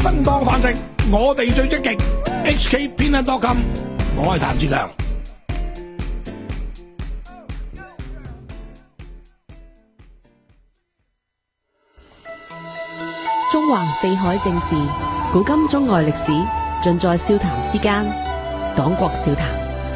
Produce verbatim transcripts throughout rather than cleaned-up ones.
生當飯食，我哋最積極。H K 偏得多金，我係譚志強。 中橫四海正事，古今中外歷史，盡在笑談之間。黨國笑談。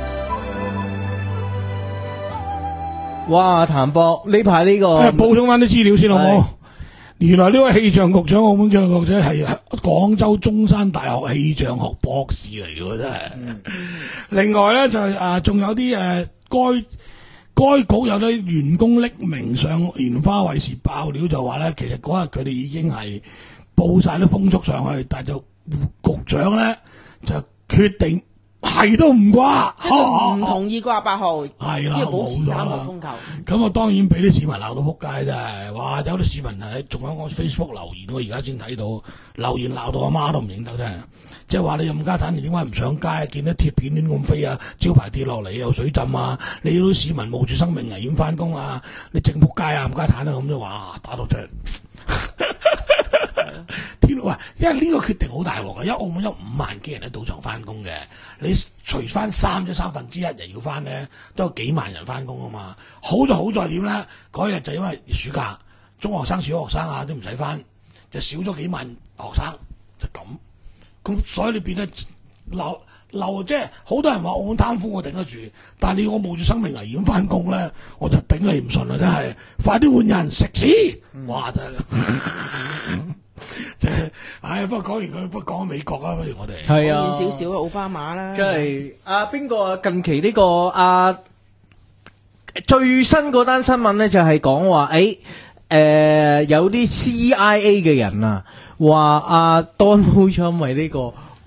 哇，譚博呢排呢個補充翻啲資料先好冇？原來呢位氣象局長，澳門氣象局長係廣州中山大學氣象學博士嚟嘅，真係。嗯、另外咧就係啊，仲有啲誒，該該局有啲員工匿名上蓮花衛視爆料，就話咧，其實嗰日佢哋已經係報晒啲風速上去，但係就局長咧就決定。係都唔掛， 即係唔同意掛八號， 係啦， 要保持三號風球。 咁啊，當然俾啲市民鬧到撲街真係，哇！有啲市民係仲喺我 Facebook 留言，我而家先睇到留言鬧到阿媽都唔認得真係，即係話你冚家鏟，你點解唔上街？見到鐵片亂咁飛啊，招牌跌落嚟有水浸啊，你啲市民冒住生命危險翻工啊，你正撲街啊冚家鏟啊咁就哇打到出嚟。天哇！因為呢個決定好大鑊嘅，因為澳門有五萬幾人喺賭場翻工嘅，你除翻三即三分之一人要翻咧，都有幾萬人翻工啊嘛。好就好在點咧？嗰日就因為暑假，中學生、小學生啊都唔使翻，就少咗幾萬學生，就咁。咁所以你變得漏漏，即係好多人話澳門貪污我頂得住，但係你我冒住生命危險翻工咧，我就頂你唔順啦！真係，快啲換人食屎！哇！真係。即係，唉，不過講完佢，不過講美國啊，不如我哋係啊， 少少奧巴馬啦， 即係啊，邊個啊？近期呢、這個啊最新嗰單新聞咧，就係講話，誒、欸，誒、呃，有啲 C I A 嘅人啊，話阿 Donald Trump 係呢個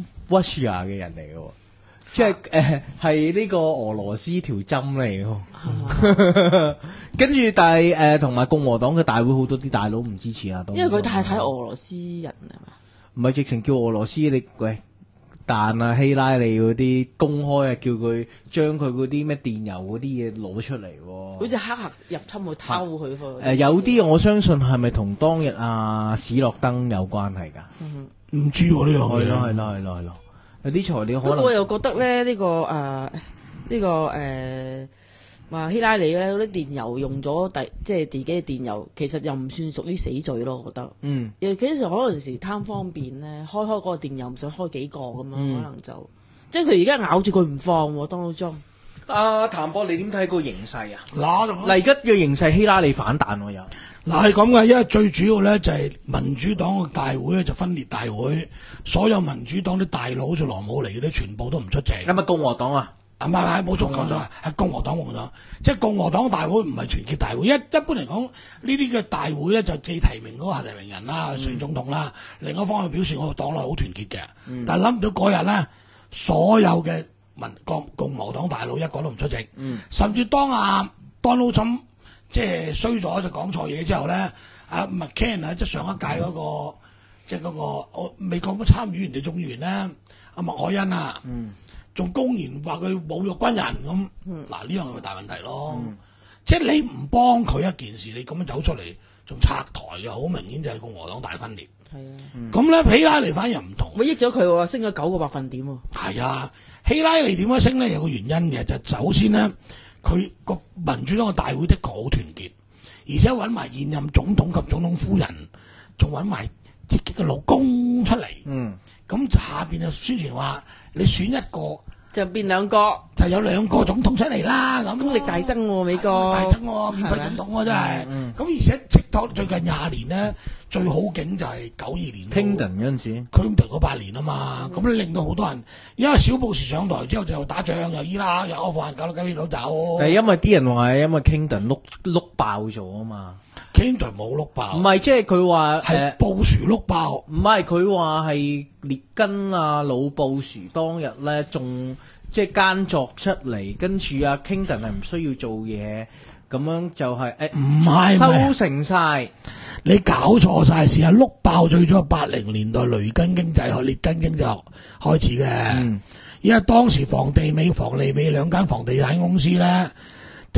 Russia 嘅人嚟嘅。即係誒，係呢、呃、個俄羅斯條針嚟嘅，跟住但係誒，同、呃、埋共和黨嘅大會好多啲大佬唔支持啊， 因為佢太太俄羅斯人係嘛， 唔係直情叫俄羅斯你喂，但啊希拉里嗰啲公開啊，叫佢將佢嗰啲咩電郵嗰啲嘢攞出嚟， 好似黑客入侵去偷佢誒、呃，有啲我相信係咪同當日啊史諾登有關係噶？唔、 嗯、知喎呢樣嘢， 係咯係咯係咯係咯。有啲材料可能， 不過我又覺得咧呢、這個誒呢、呃這個誒話、呃、希拉里咧嗰啲電郵用咗第即係自己嘅電郵，其實又唔算屬於死罪咯，我覺得。嗯。尤其是可能時貪方便咧，開開嗰個電郵唔想開幾個咁樣、嗯，可能就即係佢而家咬住佢唔放喎，Donald Trump。 阿譚博，你點睇個形勢啊？ 嗱， 嚟吉嘅形勢，希拉里反彈喎又。 嗱係咁嘅，因為最主要咧就係民主黨嘅大會咧就分裂大會，所有民主黨啲大佬就羅姆尼嗰啲全部都唔出席。 係咪共和黨啊？ 啊唔係係冇錯講咗，係共和黨共和黨，即係共和黨大會唔係團結大會。一一般嚟講，呢啲嘅大會咧就既提名嗰個提名人啦，選、嗯、總統啦，另一方面表示我個黨內好團結嘅、嗯。但係諗唔到嗰日咧，所有嘅民共共和黨大佬一個都唔出席，嗯、甚至當阿 Donald Trump即係衰咗就講錯嘢之後咧，阿 McCain 啊，即係上一屆嗰、那個、嗯、即係嗰、那個我美國嘅參議員哋眾議員咧，阿麥凱恩啊，仲、嗯、公然話佢侮辱軍人咁，嗱、嗯、呢樣係咪大問題咯？嗯、即係你唔幫佢一件事，你咁樣走出嚟仲拆台嘅，好明顯就係共和黨大分裂。係啊，咁咧希拉里反而又唔同， 我益咗佢喎，升咗九個百分點喎。 係啊，希拉里點樣升咧？有個原因嘅，就首先咧。佢個民主黨嘅大會的確好團結，而且揾埋現任總統及總統夫人，仲揾埋自己嘅老公出嚟。嗯，咁下邊就宣傳話，你選一個就變兩個， 就有兩個總統出嚟啦。咁功力大增喎、啊，美國大增喎、啊，免費總統喎、啊，真係。咁、嗯、而且直到最近廿年咧。最好景就係九二年 Clinton 嗰陣時 Clinton 嗰八年啊嘛，咁、嗯、你令到好多人，因為小布什上台之後就打仗，又伊拉克，又阿富汗，搞到九九走。 係因為啲人話係因為 Clinton 碌碌爆咗啊嘛 ，Clinton 冇碌爆， 唔係即係佢話係布什碌爆， 唔係佢話係列根啊老布什當日咧仲即係奸作出嚟，跟住啊 Clinton 係唔需要做嘢。咁樣就係誒，唔係收成晒， 你搞錯晒事啊！碌爆最早係八零年代雷根經濟學、列根經濟學開始嘅、嗯，因為當時房地美、房利美兩間房地產公司咧，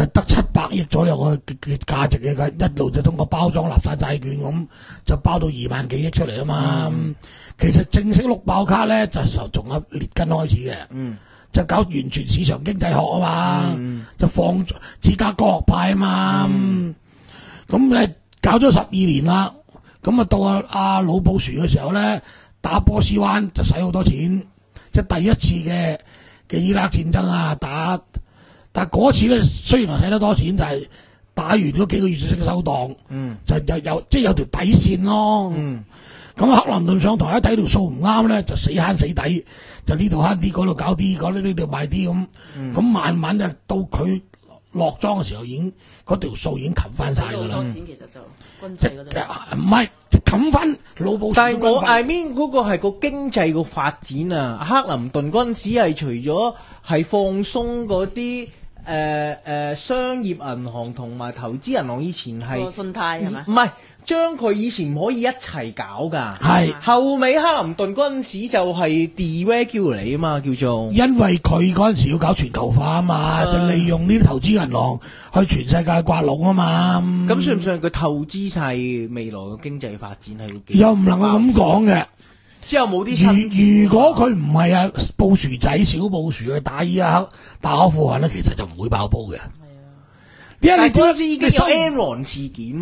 就得七百億左右嘅嘅價值嘅，一路就通過包裝垃圾債券咁就包到二萬幾億出嚟啊嘛。嗯、其實正式碌爆卡咧就從阿列根開始嘅，嗯、就搞完全市場經濟學啊嘛，嗯、就放芝加哥學派啊嘛。咁誒、嗯、搞咗十二年啦，咁啊到阿阿老布殊嘅時候咧，打波斯灣就使好多錢，即係第一次嘅嘅伊拉克戰爭啊打。但係嗰次咧，雖然話使得多錢，但係打完嗰幾個月就識收檔，嗯、就有有即係有條底線咯。咁、嗯、克林頓上台一睇條數唔啱咧，就死慳死抵，就呢度慳啲，嗰度搞啲，嗰啲呢度賣啲咁。咁、嗯、慢慢就到佢落莊嘅時候，已經嗰條數已經冚翻晒㗎啦。 多錢其實就軍費嗰啲唔係冚翻老布殊。 但係我 I mean 嗰個係個經濟個發展啊，克林頓嗰陣時係除咗係放鬆嗰啲。誒誒、呃呃，商業銀行同埋投資銀行以前係信貸係咪？ 唔係將佢以前唔可以一齊搞㗎。 係是後尾克林頓嗰陣時就係 deregulate 啊嘛，叫做因為佢嗰陣時要搞全球化啊嘛，嗯、就利用呢啲投資銀行去全世界刮龍啊嘛。 咁、嗯、算唔算佢投資晒未來嘅經濟發展係？ 又唔能夠咁講嘅。 之後冇啲新。 如如果佢唔係啊布殊仔小布殊去打伊拉克打阿富汗咧，其實就唔會爆煲嘅。係啊，因為你嗰陣時已經有 Enron 事件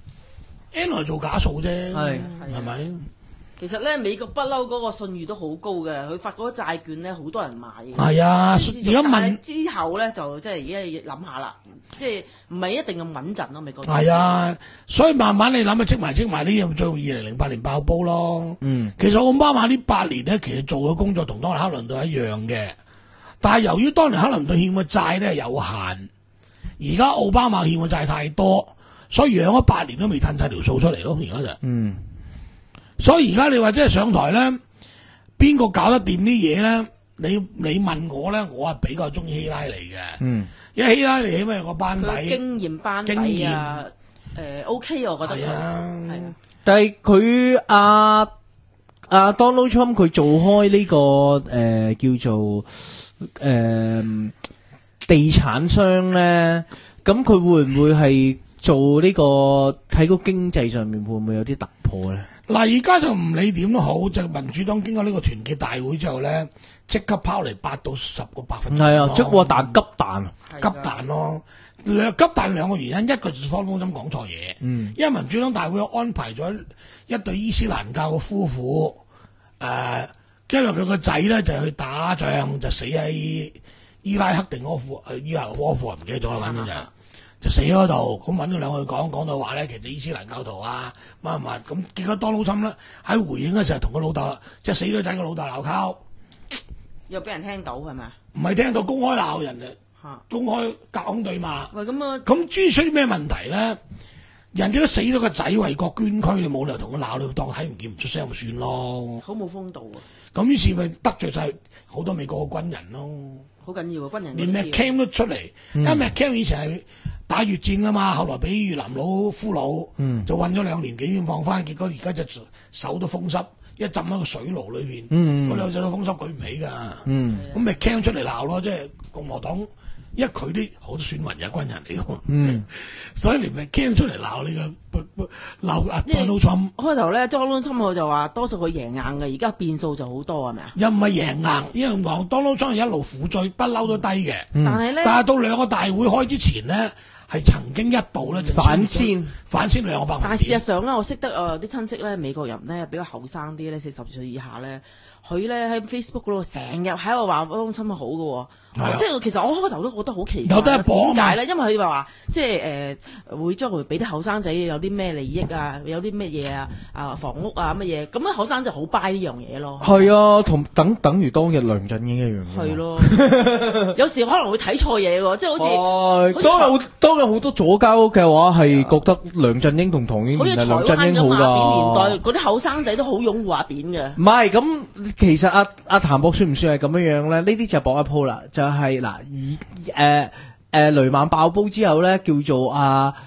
，Enron 做假數啫，係係咪？ 其實咧，美國不嬲嗰個信譽都好高嘅，佢發嗰啲債券咧，好多人買嘅。 係啊，而家問之後咧，就即係而家諗下啦，即係唔係一定咁穩陣咯，美國。 係啊，所以慢慢你諗下，積埋積埋呢樣，最後二零零八年爆煲咯。嗯，其實奧巴馬呢八年咧，其實做嘅工作同當年克林頓一樣嘅，但係由於當年克林頓欠嘅債咧有限，而家奧巴馬欠嘅債太多，所以養咗八年都未褪晒條數出嚟咯。而家就嗯。所以而家你話即係上台咧，邊個搞得掂啲嘢咧？你你問我咧，我係比較中意希拉里嘅。嗯，因為希拉里起碼有個班底， 經驗班底啊，誒 OK 我覺得係啊，係啊。 但係佢阿阿 Donald Trump 佢做開呢、這個誒、呃、叫做誒、呃、地產商咧，咁佢會唔會係做呢、這個喺個經濟上面會唔會有啲突破咧？ 嗱，而家就唔理點都好，就民主黨經過呢個團結大會之後咧，即刻拋嚟八到十個百分點。係啊，即係彈急彈， 急彈咯。兩急彈兩個原因，一個就方方針講錯嘢。嗯，因為民主黨大會安排咗一對伊斯蘭教嘅夫婦，誒、呃，因為佢個仔咧就去打仗，就死喺伊拉克定阿富誒伊拉克阿富汗唔記得咗啦，反正就。就死喺度，咁揾咗兩個講講到話咧，其實伊斯蘭教徒啊，乜乜咁，結果當老侵咧喺回應嘅時候同個老豆，即係死咗仔個老豆鬧交， 又俾人聽到係咪？ 唔係聽到，公開鬧人啊，公開隔空對罵。 喂，咁啊， 咁至於出啲咩問題咧？人哋都死咗個仔為國捐軀，你冇理由同佢鬧，你當睇唔見唔出聲咪算咯。 好冇風度啊！ 咁於是咪得罪晒好多美國嘅軍人咯。 好緊要啊！軍人連 McCain 都出嚟，嗯、因為 McCain 以前係打越戰噶嘛，後來俾越南佬俘虜，嗯、就韞咗兩年幾先放翻，結果而家隻手都風濕，一浸喺個水爐裏邊，嗰兩隻都風濕舉唔起噶。咁、嗯、McCain 出嚟鬧咯，即係共和黨，因為佢啲好多選民有軍人嚟嘅，嗯、所以連 McCain 出嚟鬧你個鬧阿 Donald Trump。 開頭咧 Donald Trump 我就話多數佢贏硬嘅，而家變數就好多係咪啊？ 又唔係贏硬，因為咁講 Donald Trump 一路苦追，不嬲都低嘅。嗯、但係咧，但係到兩個大會開之前咧，係曾經一度咧就反先反先兩個百分點。 但係事實上咧，我識得誒啲親戚咧，美國人咧比較後生啲咧，四十歲以下咧，佢咧喺 Facebook 嗰度成日喺度話 Donald Trump 好嘅。啊、即係其實我開頭都覺得好奇怪，有得點解咧？因為佢話即係誒、呃、會將會俾啲後生仔有啲咩利益啊，有啲乜嘢啊啊房屋啊乜嘢，咁咧後生就好 buy 呢樣嘢咯。 係啊，同等等於當日梁振英一樣。 係咯，有時可能會睇錯嘢喎，即係好似、 呃、當有當有好多左膠嘅話，係覺得梁振英同唐英年係梁振英好㗎。好似台灣咁年代嗰啲後生仔都好擁護阿扁嘅。唔係咁，其實阿阿譚博算唔算係咁樣樣咧？呢啲就搏一鋪啦。就係嗱，以誒誒雷曼爆煲之後咧，叫做阿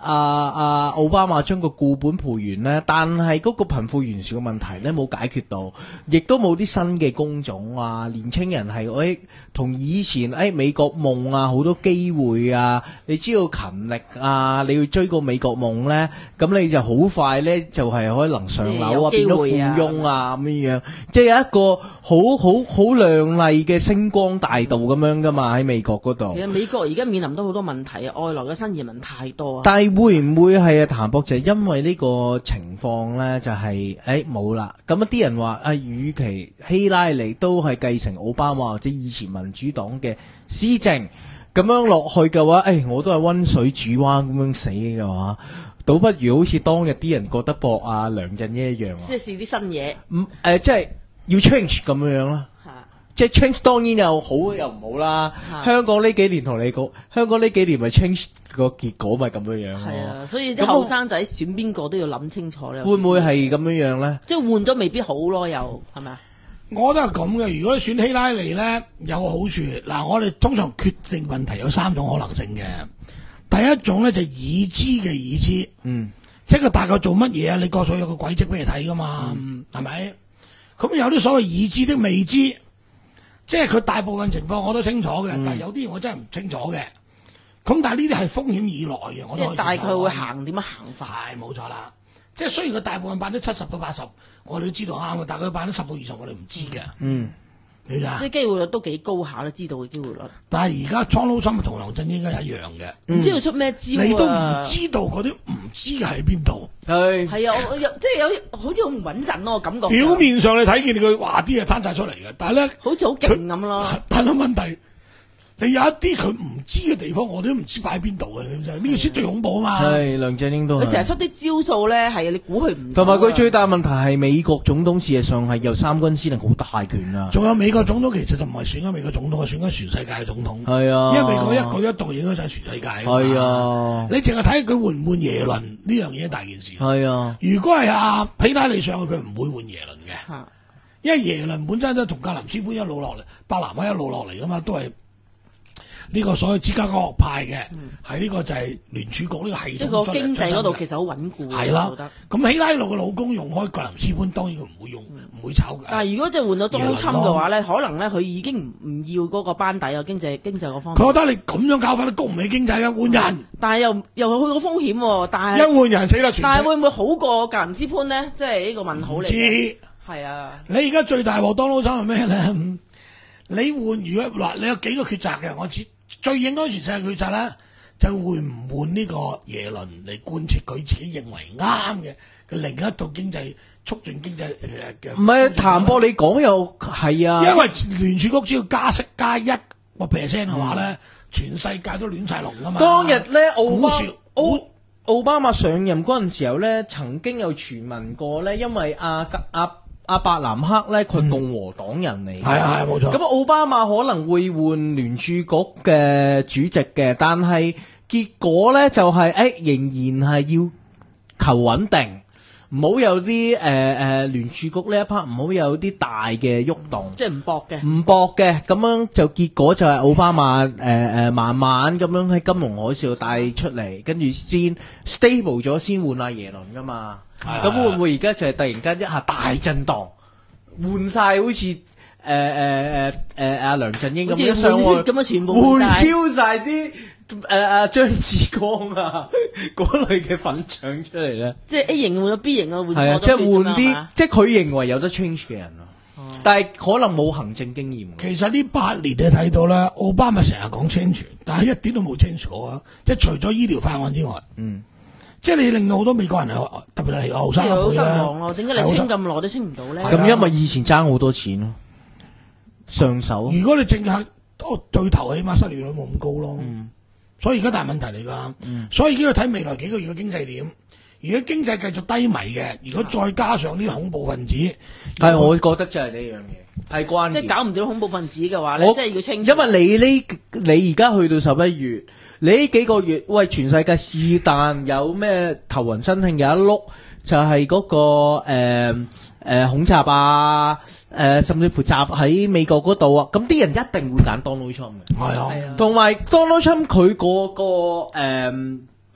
阿阿奧巴馬將個固本培元咧，但係嗰個貧富懸殊嘅問題咧冇解決到，亦都冇啲新嘅工種啊，年青人係誒同以前誒、哎、美國夢啊好多機會啊，你知道勤力啊，你要追個美國夢咧，咁你就好快咧就係、是、可能上樓啊，變到富翁啊咁樣樣，即係有一個好好好亮麗嘅星光大道咁樣噶嘛喺美國嗰度。 其實美國而家面臨到好多問題啊，外來嘅新移民太多啊。 但係會唔會係啊？譚博就係因為呢個情況咧，就係誒冇啦。咁一啲人話啊，與其希拉里都係繼承奧巴馬或者以前民主黨嘅施政，咁樣落去嘅話，誒、哎、我都係溫水煮蛙咁樣死嘅話，倒不如好似當日啲人覺得博啊梁振英一樣啊， 即係試啲新嘢。 唔誒、呃，即係要 change 咁樣樣啦。即係 change 當然又好又唔好啦。香港呢幾年同你講，香港呢幾年咪 change 個結果咪咁樣樣咯。 係啊，所以啲後生仔選邊個都要諗清楚咧。 會唔會係咁樣樣咧？ 即係換咗未必好咯，又係咪啊？ 我覺得係咁嘅。如果你選希拉里咧，有個好處。嗱，我哋通常決定問題有三種可能性嘅。第一種咧就係已知嘅已知，嗯，即係佢大概做乜嘢啊？你過數有個軌跡俾你睇噶嘛，係咪、嗯？咁有啲所謂已知的未知。即係佢大部分情況我都清楚嘅，嗯、但係有啲我真係唔清楚嘅。咁但係呢啲係風險以內嘅，我都即係大概會行點樣行法？ 係冇錯啦。即係雖然佢大部分百分之七十到八十，我哋都知道啱嘅，但係佢百分之十到二十我哋唔知嘅。嗯，你睇即係機會率都幾高下啦，知道嘅機會率。 但係而家蒼老心同梁振英應該一樣嘅，唔、 嗯、知道出咩招、啊、 你都唔知道嗰啲唔知嘅喺邊度。 係係啊，我有即係有好似好唔穩陣咯，我感覺。 表面上你睇見佢話啲嘢攤晒出嚟嘅，但係咧好似好勁咁咯。 但係問題，你有一啲佢唔知嘅地方，我哋都唔知擺喺邊度嘅，呢個先最恐怖啊嘛。 係梁振英都佢成日出啲招數咧，係你估佢唔到。 同埋佢最大問題係美國總統事實上係有三軍司令好大權啊。 仲有美國總統其實就唔係選緊美國總統，係選緊全世界嘅總統。 係啊， 因為美國一舉一動影響晒全世界。 係啊， 你淨係睇佢換唔換耶倫呢樣嘢大件事。 係啊， 如果係阿希拉里上去，佢唔會換耶倫嘅。啊、因為耶倫本身都同格林斯潘一路落嚟，伯南克一路落嚟噶嘛，都係。呢個所謂芝加哥學派嘅，係呢、嗯、個就係聯儲局呢個系統。 即係個經濟嗰度其實好穩固。 係啦，咁希拉里嘅老公用開格林斯潘，當然佢唔會用，唔、嗯、會炒嘅。但係如果即係換咗中侵嘅話咧，可能咧佢已經唔唔要嗰個班底啊，經濟經濟嗰方面。 佢覺得你咁樣搞法都谷唔起經濟嘅，換人。嗯、但係又又去個風險喎，但係一換人死啦！但係會唔會好過格林斯潘咧？即係呢個問號嚟。知係啊！你而家最大鑊當勞侵係咩咧？你換如果嗱，你有幾個抉擇嘅，我知。最影響全世界決策咧，就會唔換呢個耶倫嚟貫徹佢自己認為啱嘅嘅另一套經濟促進經濟嘅。唔係譚博，你講又係啊， 因為聯儲局只要加息加一個 percent 嘅話咧，嗯、全世界都亂晒龍噶嘛。 當日咧，奧巴奧奧巴馬上任嗰陣時候咧，曾經有傳聞過咧，因為阿阿。啊阿伯南克咧，佢共和黨人嚟嘅， 係係冇錯。咁奧巴馬可能會換聯儲局嘅主席嘅，但係結果咧就係、是、誒、欸，仍然係要求穩定，唔好有啲誒誒聯儲局呢一 part 唔好有啲大嘅喐動， 即係唔搏嘅， 唔搏嘅，咁樣就結果就係奧巴馬誒誒、呃、慢慢咁樣喺金融海嘯帶出嚟，跟住先 stable 咗，先換阿耶倫噶嘛。咁會唔會而家就係突然間一下大震盪，換晒好似誒誒誒誒阿梁振英咁樣上去， 咁樣全部換 Q 晒啲誒阿張志光啊嗰類嘅粉腸出嚟咧？即係 A 型換咗 B 型啊，換係啊，即係換啲，即係佢認為有得 change 嘅人咯。嗯、但係可能冇行政經驗。 其實呢八年你睇到啦，奧巴馬成日講 change，但係一啲都冇 change 過啊！即係除咗醫療法案之外，嗯。即係你令到好多美國人係特別係後生一輩好失望咯，點解你清咁耐都清唔到咧？ 咁因為以前爭好多錢咯，上手。 如果你淨係哦對頭，起碼失業率冇咁高咯。嗯、所以而家大問題嚟㗎。嗯、所以而家要睇未來幾個月嘅經濟點。如果經濟繼續低迷嘅，如果再加上啲恐怖分子， 但係我覺得就係呢樣嘢係關鍵。 即係搞唔掂恐怖分子嘅話咧，即係要清。 因為你呢，你而家去到十一月。你呢幾個月，喂，全世界是但有咩頭暈身慶有一碌，就係、是、嗰、那個誒誒、呃呃、恐襲啊，誒、呃、甚至乎襲喺美國嗰度啊，咁啲人一定會揀 Donald Trump 嘅。係啊，同埋 Donald Trump 佢嗰個誒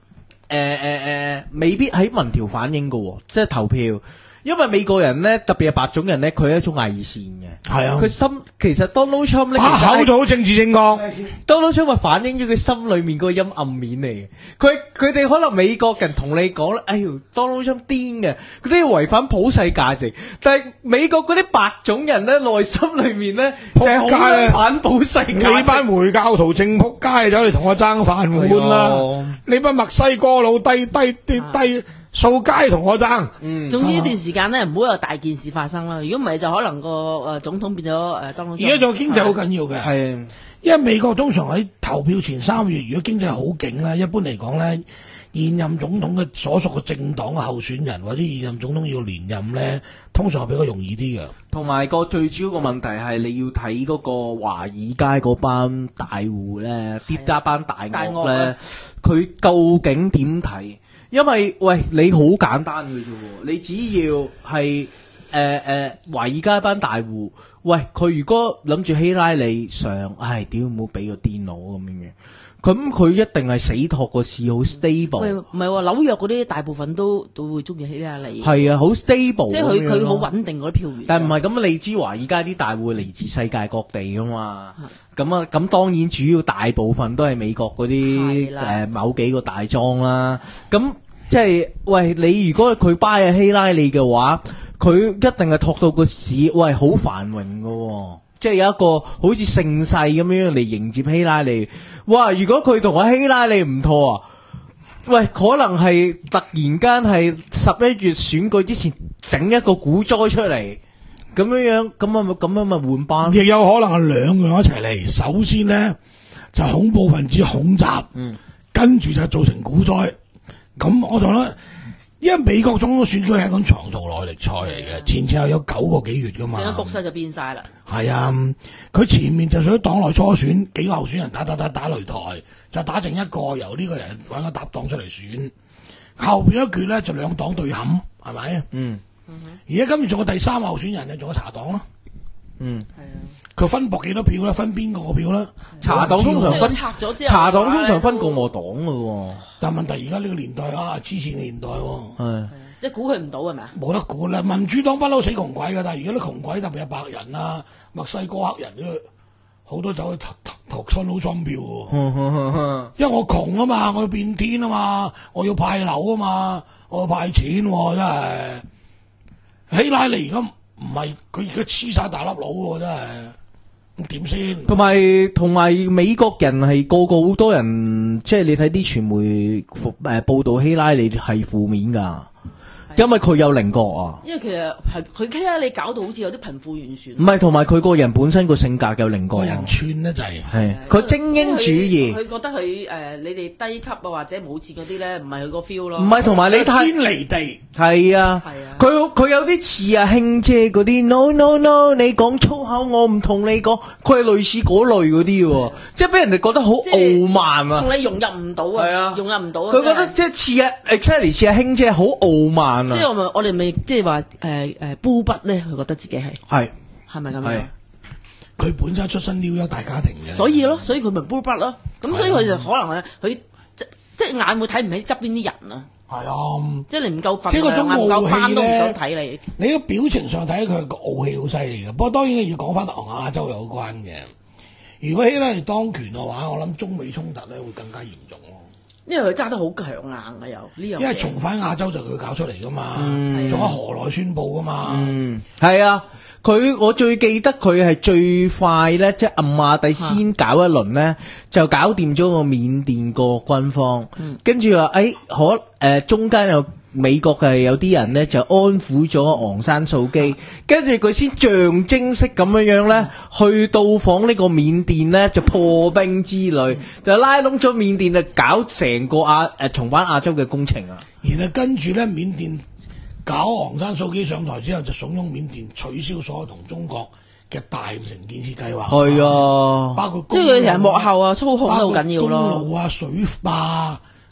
誒誒，未必喺民調反映嘅，即係投票。因為美國人咧，特別係白種人咧，佢係一種偽善嘅。 係啊， 佢心其實 Donald Trump 咧， 把口就好政治正確。 Donald Trump 係反映咗佢心裏面嗰個陰暗面嚟嘅。佢佢哋可能美國人同你講咧，哎喲 Donald Trump 癲嘅，佢都要違反普世價值。但係美國嗰啲白種人咧，內心裏面咧係好反普世價值。 你班回教徒正仆街，走嚟同我爭飯碗啦！你班墨西哥佬低低低低。掃街同我爭， 嗯，總之呢段時間咧唔好有大件事發生啦。如果唔係就可能個誒總統變咗誒當。而家做經濟好緊要嘅， 係， 因為美國通常喺投票前三月，如果經濟好勁咧，一般嚟講咧，現任總統嘅所屬嘅政黨嘅候選人或者現任總統要連任咧，通常係比較容易啲嘅。 同埋個最主要個問題係你要睇嗰個華爾街嗰班大戶咧，啲家班大鱷咧，佢究竟點睇？因為喂，你好簡單嘅啫，你只要係誒誒華爾街班大戶，喂佢如果諗住希拉里上，唉屌唔好俾個電腦咁樣嘅，咁佢一定係死托個市好 stable。 喂，唔係喎，紐約嗰啲大部分都都會中意希拉里。 係啊，好 stable。 即係佢佢好穩定嗰啲票源。 但係唔係咁，你知華爾街啲大戶嚟自世界各地噶嘛？咁啊，咁當然主要大部分都係美國嗰啲誒某幾個大莊啦。咁即係喂，你如果佢 buy 希拉里嘅話，佢一定係托到個市喂好繁榮噶。即係有一個好似盛世咁樣嚟迎接希拉里。哇！如果佢同阿希拉里唔妥啊，喂，可能係突然間係十一月選舉之前整一個股災出嚟，咁樣樣，咁啊咪咁樣咪換班。 亦有可能係兩樣一齊嚟。首先呢，就恐怖分子恐襲，嗯，跟住就造成股災。咁我就覺得，因為美國總統選舉係一種長途耐力賽嚟嘅，前前後有九個幾月噶嘛， 成個局勢就變晒啦。係啊，佢前面就屬於黨內初選，幾個候選人打打打打擂台，就打剩一個由呢個人揾個搭檔出嚟選。後邊一決咧就兩黨對冚，係咪？嗯。而家今次仲有第三個候選人咧，仲有茶黨咯。嗯。係啊。佢分薄幾多票啦？分邊個票啦？ 茶黨通常分拆咗之後， 茶黨通常分共和黨噶喎。 但問題而家呢個年代啊，黐線嘅年代喎。 係。 即係估佢唔到係咪啊？ 冇得估啦！民主黨不嬲死窮鬼㗎，但係而家啲窮鬼特別係白人啊、墨西哥黑人咧，好多走去投投投 Donald Trump 票喎。因為我窮啊嘛，我要變天啊嘛，我要派樓啊嘛，我要派錢喎，真係。希拉里而家唔係佢而家黐晒大粒佬喎，真係。咁點先？ 同埋同埋美國人係個個好多人，即係你睇啲傳媒誒、呃、報導希拉里係負面㗎。因為佢有稜角啊， 因為其實係佢希拉里搞到好似有啲貧富懸殊。 唔係，同埋佢個人本身個性格有稜角， 個人串咧就係係佢精英主義。 佢覺得佢誒、呃、你哋低級啊或者冇錢嗰啲咧，唔係佢個 feel 咯。 唔係，同埋你睇天離地係啊，佢佢有啲似啊兄姐嗰啲 no no no， 你講粗口我唔同你講，佢係類似嗰類嗰啲喎，即係俾人哋覺得好傲慢啊， 同你融入唔到啊， 啊融入唔到。 佢覺得即係似啊 exactly 似啊兄姐好傲慢。 即係我咪我哋咪即係話誒誒煲筆咧，佢覺得自己係係係咪咁樣？ 佢本身出身紐約大家庭嘅， 所以咯，所以佢咪煲筆咯。咁所以佢就可能咧，佢即即係眼會睇唔起側邊啲人啊。係啊， 即係你唔夠份即係嗰種唔夠班都唔想傲氣睇你。 你個表情上睇佢個傲氣好犀利嘅。不過當然要講翻同亞洲有關嘅。如果希拉里當權嘅話，我諗中美衝突咧會更加嚴重咯。 因為佢揸得好強硬嘅又呢樣， 因為重返亞洲就佢搞出嚟噶嘛，仲有河內宣佈噶嘛， 嗯，係啊，佢我最記得佢係最快咧，即係暗馬底先搞一輪咧，就搞掂咗個緬甸個軍方，跟住話誒可誒、呃、中間有美國嘅有啲人咧就安撫咗昂山素基，跟住佢先象徵式咁樣樣咧去到訪呢個緬甸咧就破冰之旅，就拉攏咗緬甸就搞成個亞誒重返亞洲嘅工程啊！ 然後跟住咧緬甸搞昂山素基上台之後，就慫恿緬甸取消所有同中國嘅大城建設計劃， 係啊， 包括即係佢其實幕後啊操控都好緊要咯， 公路啊、水壩、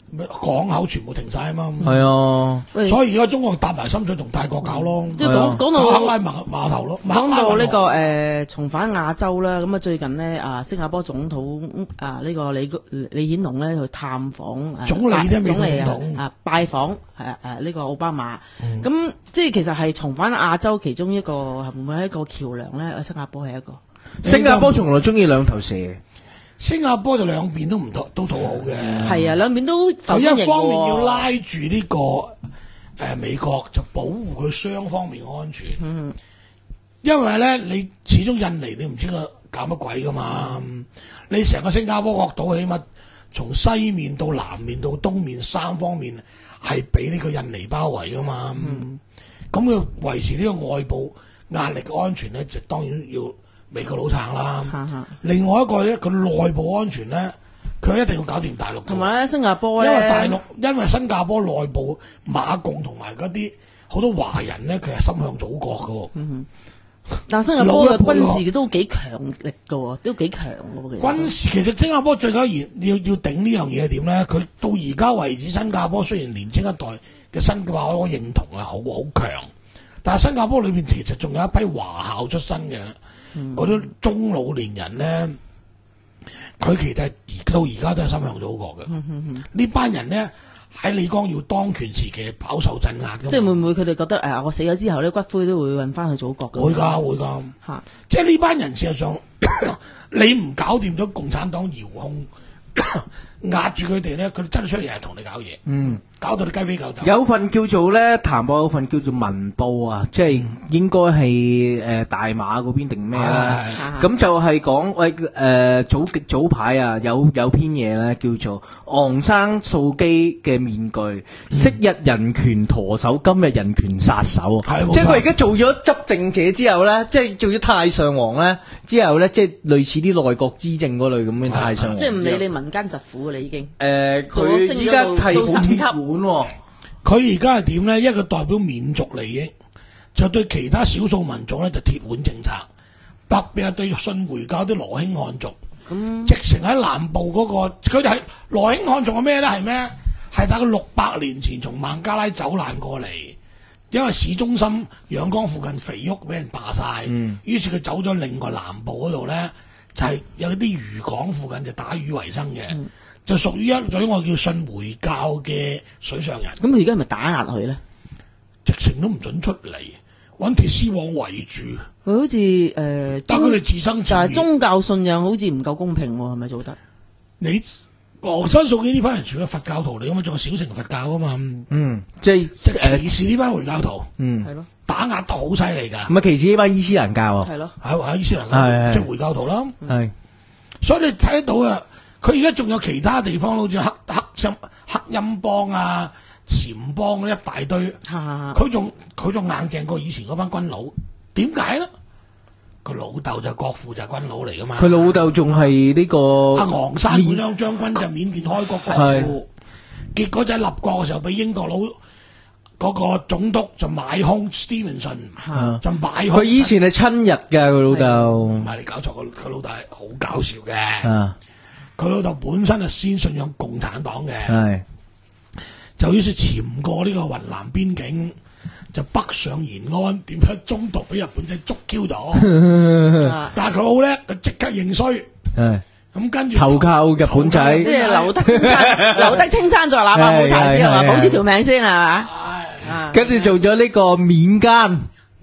港口全部停晒啊嘛。 係啊， 所以而家中國搭埋深水同泰國搞咯， 即係講講到克拉碼碼頭咯， 講到呢個誒重返亞洲啦，咁啊最近呢，啊新加坡總統啊呢個李李顯龍咧去探訪總理啫，美國總統啊拜訪誒誒呢個奧巴馬，咁即係其實係重返亞洲其中一個係會唔會係一個橋梁咧？新加坡係一個， 新加坡從來中意兩頭蛇。 新加坡就兩邊都唔都都討好嘅， 係啊，兩邊都就一方面要拉住呢、這個誒、呃、美國，就保護佢雙方面安全。嗯，因為咧你始終印尼你唔知佢搞乜鬼噶嘛，嗯、你成個新加坡國島起碼從西面到南面到東面三方面係俾呢個印尼包圍噶嘛，咁佢、嗯、維持呢個外部壓力嘅安全咧，就當然要美國佬撐啦。哈哈，另外一個咧，佢內部安全咧，佢一定要搞掂大陸。同埋咧，新加坡咧， 因為大陸，因為新加坡內部馬共同埋嗰啲好多華人咧，佢係心向祖國嘅。嗯， 但新加坡嘅軍事都幾強力嘅，都幾強嘅。其實軍事其實新加坡最緊要要要頂呢樣嘢係點咧？佢到而家為止，新加坡雖然年青一代嘅新加坡我認同係好好強，但係新加坡裏邊其實仲有一批華校出身嘅。嗰啲、嗯、中老年人咧，佢其實到而家都係心向祖國嘅。呢、嗯嗯、班人咧喺李光耀當權時期飽受鎮壓嘅。 即係會唔會佢哋覺得誒、呃，我死咗之後咧，骨灰都會運翻去祖國嘅？ 會㗎，會㗎。嚇、啊！即係呢班人事實上，你唔搞掂咗共產黨遙控壓住佢哋咧，佢哋真係出嚟係同你搞嘢。嗯。搞到你雞飛狗走。有份叫做咧，譚報有份叫做文報啊，即係應該係誒大馬嗰邊定咩啦？咁就係講喂誒早早排啊，有有篇嘢咧叫做昂山素基嘅面具，昔日人權舵手，今日人權殺手。即係佢而家做咗執政者之後咧，即係做咗太上皇咧之後咧，即係類似啲內閣之政嗰類咁嘅太上皇。 即係唔理你民間疾苦啦，已經。 誒，佢依家係好貼。 佢而家係點咧？一個代表民族利益，就對其他少數民族咧就鐵腕政策，特別係對信回教啲羅興漢族，嗯、直情喺南部嗰、那個，佢哋係羅興漢族係咩咧？係咩？係大概六百年前從孟加拉走難過嚟，因為市中心仰光附近肥屋俾人霸晒，嗯、於是佢走咗另外南部嗰度咧，就係、是、有啲漁港附近就打魚為生嘅。嗯就屬於一種我叫信回教嘅水上人。 咁佢而家係咪打壓佢咧？ 直情都唔准出嚟，揾鐵絲網圍住。 佢好似誒， 但佢哋自生自滅。 但係宗教信仰好似唔夠公平喎，係咪做得？ 你昂山素基呢班人全係佛教徒嚟㗎嘛，仲有小乘佛教啊嘛。 嗯，即係歧視呢班回教徒。嗯，係咯，打壓得好犀利㗎。 唔係歧視呢班伊斯蘭教啊？ 係咯， 係係伊斯蘭教，即係回教徒啦。係，所以你睇得到啊。佢而家仲有其他地方，好似黑黑陰黑陰幫啊、禪幫一大堆，佢仲佢仲硬淨過以前嗰班軍佬。點解咧？佢老豆就國父就係軍佬嚟噶嘛。佢老豆仲係呢個阿昂山本央將軍，就緬甸開國國父。結果就喺立國嘅時候，俾英國佬嗰個總督就買空 Stevenson， 就買空。佢以前係親日㗎，佢老豆。 唔係你搞錯，佢佢老豆係好搞笑嘅。佢老豆本身係先信仰共產黨嘅，是就於是潛過呢個雲南邊境，就北上延安，點解中途俾日本仔捉 Q 咗？但係佢好叻，佢即刻認衰，咁跟住投靠日本仔， 即係留得青山，留得青山在，哪怕冇柴燒，係嘛？保住條命先係嘛？ 跟住做咗呢個緬奸，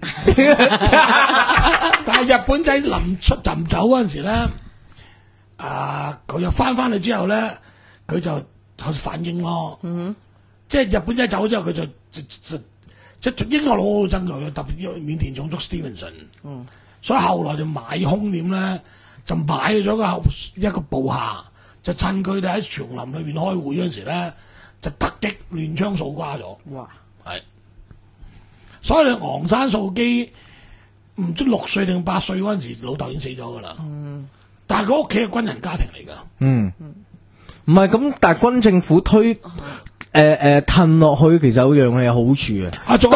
但係日本仔臨出臨走嗰陣時咧。啊！佢又翻翻去之後咧，佢就開始反英咯。嗯，即係日本仔走之後，佢就就即係英國佬好憎佢，特別緬甸總督 Stevenson。嗯，所以後來就買空點咧，就買咗個一個部下，就趁佢哋喺叢林裏邊開會嗰陣時咧，就突擊亂槍掃瓜咗。哇！係，所以你昂山素基唔知六歲定八歲嗰陣時，老豆已經死咗噶啦。嗯。但係佢屋企係軍人家庭嚟噶，嗯， 唔係咁，但係軍政府推誒誒褪落去，其實有樣係有好處嘅。 啊，仲有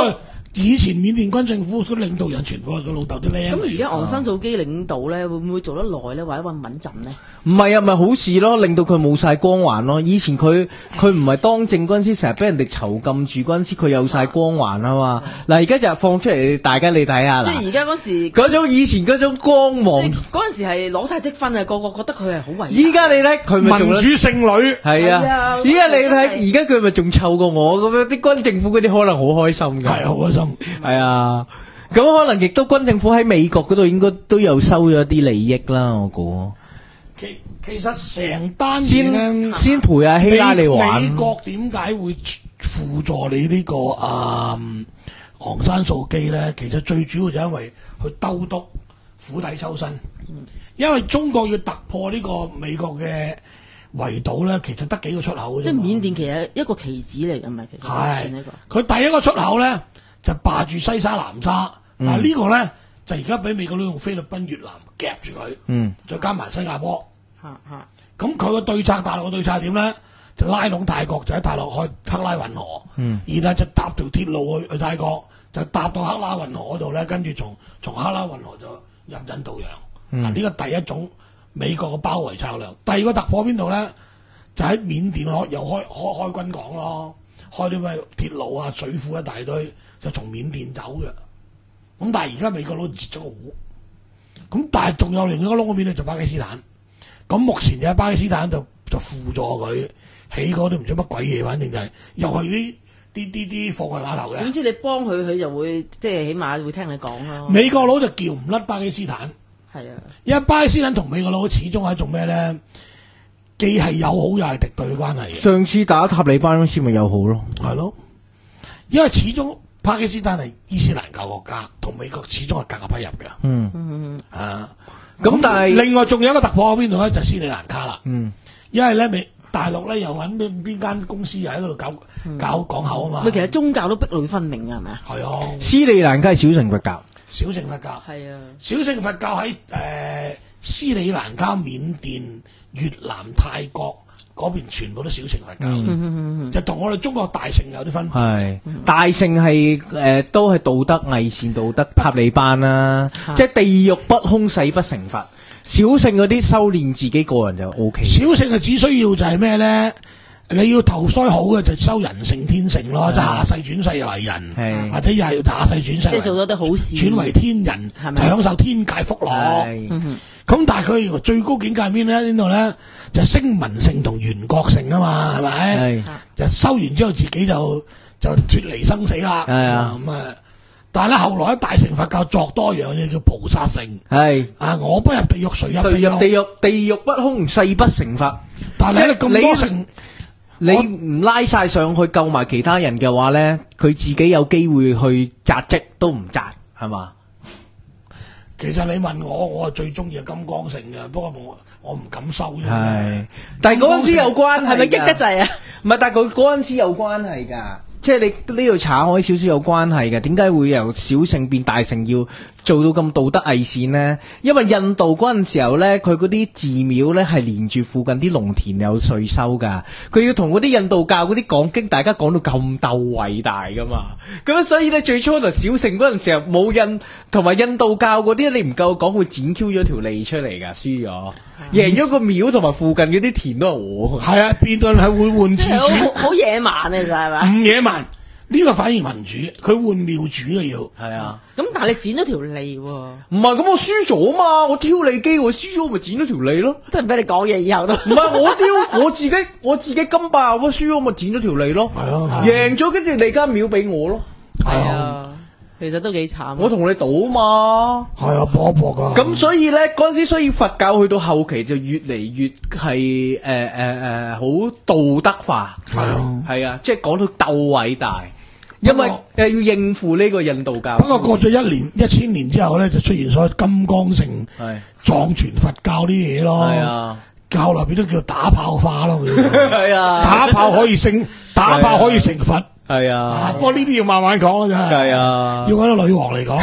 以前緬甸軍政府嗰領導人全部係佢老豆啲僆。 咁而家昂山素基領導咧，會唔會做得耐咧，或者穩唔穩陣咧？ 唔係啊，咪好事咯，令到佢冇晒光環咯。以前佢佢唔係當政嗰陣時，成日俾人哋囚禁住嗰陣時，佢有晒光環啊嘛。嗱，而家就放出嚟，大家你睇下啦。 即係而家嗰時嗰種以前嗰種光芒， 即係嗰陣時係攞晒積分啊，個個覺得佢係好偉大。 依家你睇佢咪仲民主聖女。 係啊，依家你睇而家佢咪仲臭過我咁樣，啲軍政府嗰啲可能好開心㗎。 係好開心。 係啊，咁可能亦都軍政府喺美國嗰度應該都有收咗啲利益啦，我估。 其其實成單先嘢先陪阿希拉里玩。 美國點解會輔助你呢、這個啊、嗯、昂山素基咧？其實最主要就因為去兜督釜底抽薪，因為中國要突破呢個美國嘅圍堵咧，其實得幾個出口嘅啫。 即係緬甸其實一個棋子嚟㗎嘛，其實係佢第一個出口咧就霸住西沙南沙， 嗯、 但係呢個咧就而家俾美國佬用菲律賓、越南夾住佢， 嗯， 再加埋新加坡。 嚇嚇， 咁佢個對策，大陸嘅對策係點咧？就拉攏泰國，就喺大陸開克拉運河，嗯，然後就搭條鐵路去去泰國，就搭到克拉運河嗰度咧，跟住從從克拉運河就入印度洋。嗱、嗯，呢個第一種美國嘅包圍策略。第二個突破邊度咧？就喺緬甸開又開開開軍港咯，開啲咩鐵路啊、水庫一大堆，就從緬甸走嘅。咁但係而家美國佬截咗個湖，咁但係仲有另一個窿嗰邊咧，就巴基斯坦。咁目前就喺巴基斯坦就就輔助佢起嗰啲唔知乜鬼嘢，反正就係又係啲啲啲啲貨櫃碼頭嘅。 總之你幫佢，佢就會即係起碼會聽你講咯。 美國佬就叫唔甩巴基斯坦， 係啊， 因為巴基斯坦同美國佬始終係做咩咧？既係友好又係敵對嘅關係。 上次打塔利班嗰時咪友好咯， 係咯，因為始終巴基斯坦係伊斯蘭教國家，同美國始終係格格不入嘅。 嗯嗯啊。 咁但係另外仲有一個突破喺邊度咧？就係、斯里蘭卡啦。 嗯， 因為咧美大陸咧又揾邊邊間公司又喺嗰度搞、嗯、搞港口啊嘛。 咪其實宗教都壁壘分明㗎，係咪啊？ 係啊。 斯里蘭卡係小乘佛教， 小乘佛教係啊。小乘佛教喺誒、呃、斯里蘭卡、緬甸、越南、泰國嗰邊全部都小乘佛教，嗯嗯嗯、就同我哋中國大乘有啲分別。係、 嗯、大乘係誒、呃、都係道德偽善道德塔利班啦、啊，即係地獄不空誓不成佛。小乘嗰啲修煉自己個人就 O K。 小乘係只需要就係咩咧？你要投胎好嘅就修人性天性咯，即係下世轉世又係人，或者又係下世轉世， 即係做咗啲好事， 轉為天人，就享受天界福樂。咁但係佢最高境界邊咧？呢度咧就聲聞性同緣覺性啊嘛，係咪？就修完之後自己就就脫離生死啦。係啊，咁啊，但係咧後來喺大乘佛教作多樣嘢叫菩薩性。係啊，我不入地獄，誰入地獄？ 地獄地獄不空，誓不成佛。 但係你咁多乘。 你唔拉晒上去救埋其他人嘅話咧，佢自己有機會去扎職都唔扎，係嘛？ 其實你問我，我係最中意金剛乘嘅，不過我我唔敢收啫。係， 但係嗰陣時有關係， 係咪激得滯啊？ 唔係，但係佢嗰陣時有關係㗎。即係你呢度查開少少有關係嘅，點解會由小乘變大乘要做到咁道德偽善呢？因為印度嗰陣時候咧，佢嗰啲寺廟咧係連住附近啲農田有稅收噶，佢要同嗰啲印度教嗰啲講經，大家講到咁鬥偉大噶嘛。咁所以咧最初就小乘嗰陣時候冇印同埋印度教嗰啲，你唔夠講會剪 Q 咗條脷出嚟噶，輸咗。贏咗個廟同埋附近嗰啲田都係我。係啊，辯論係會換自主， 好野蠻啊，就係咪？ 唔野蠻，呢個反而民主，佢換廟主嘅要。係啊。 咁但係你剪咗條脷喎。 唔係，咁我輸咗嘛，我挑脷機，我輸咗咪剪咗條脷咯。 即係唔俾你講嘢以後都。 唔係我挑，我自己我自己金爆，我輸咗咪剪咗條脷咯。係啊。贏咗跟住你間廟俾我咯。 係啊。其實都幾慘， 我同你賭嘛， 係啊，搏一搏噶。 咁所以咧，嗰陣時，所以佛教去到後期就越嚟越係誒誒誒好道德化，係啊，係啊，即係講到鬥偉大，因為誒要應付呢個印度教。 不過過咗一年一千年之後咧，就出現咗金剛乘藏傳佛教啲嘢咯。係啊，教內邊都叫打炮化咯。係啊，打炮可以成，打炮可以成佛。係啊，不過呢啲要慢慢講啊，真係。係啊，要搵個女王嚟講。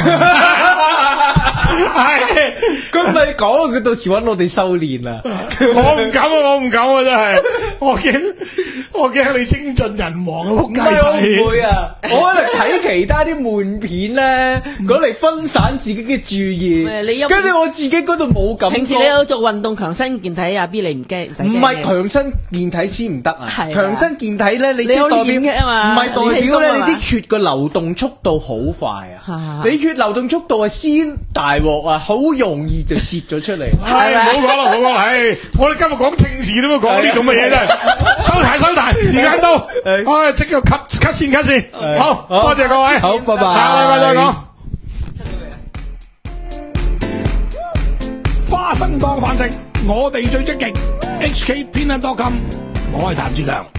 係， 佢咪講佢到時搵我哋修煉啊！ 我唔敢啊，我唔敢啊，真係。我驚我驚你精盡人亡啊！仆街唔係我仔， 唔會啊！我可能睇其他啲悶片咧，攞嚟分散自己嘅注意唔係你有， 跟住我自己嗰度冇感覺。 平時你有做運動強身健體啊 B 你唔驚唔使驚唔係強身健體先唔得啊！ 係啊強身健體咧，你即你有係代練嘅啊嘛表唔係代表咧， 你氣功啊嘛你啲血嘅流動速度好快啊！ 啊你血流動速度係先大鑊啊，好容易就泄咗出嚟。 唉，唔好講啦，唔好講啦，唉，我哋今日講政治都冇講啲咁嘅嘢真係，收台收台，時間到，唉，即刻 cut cut 線 cut 線，好，多謝各位， 好，拜拜， 下個禮拜再講。花生當飯食，我哋最積極，H K 偏 dot com，我係譚志強。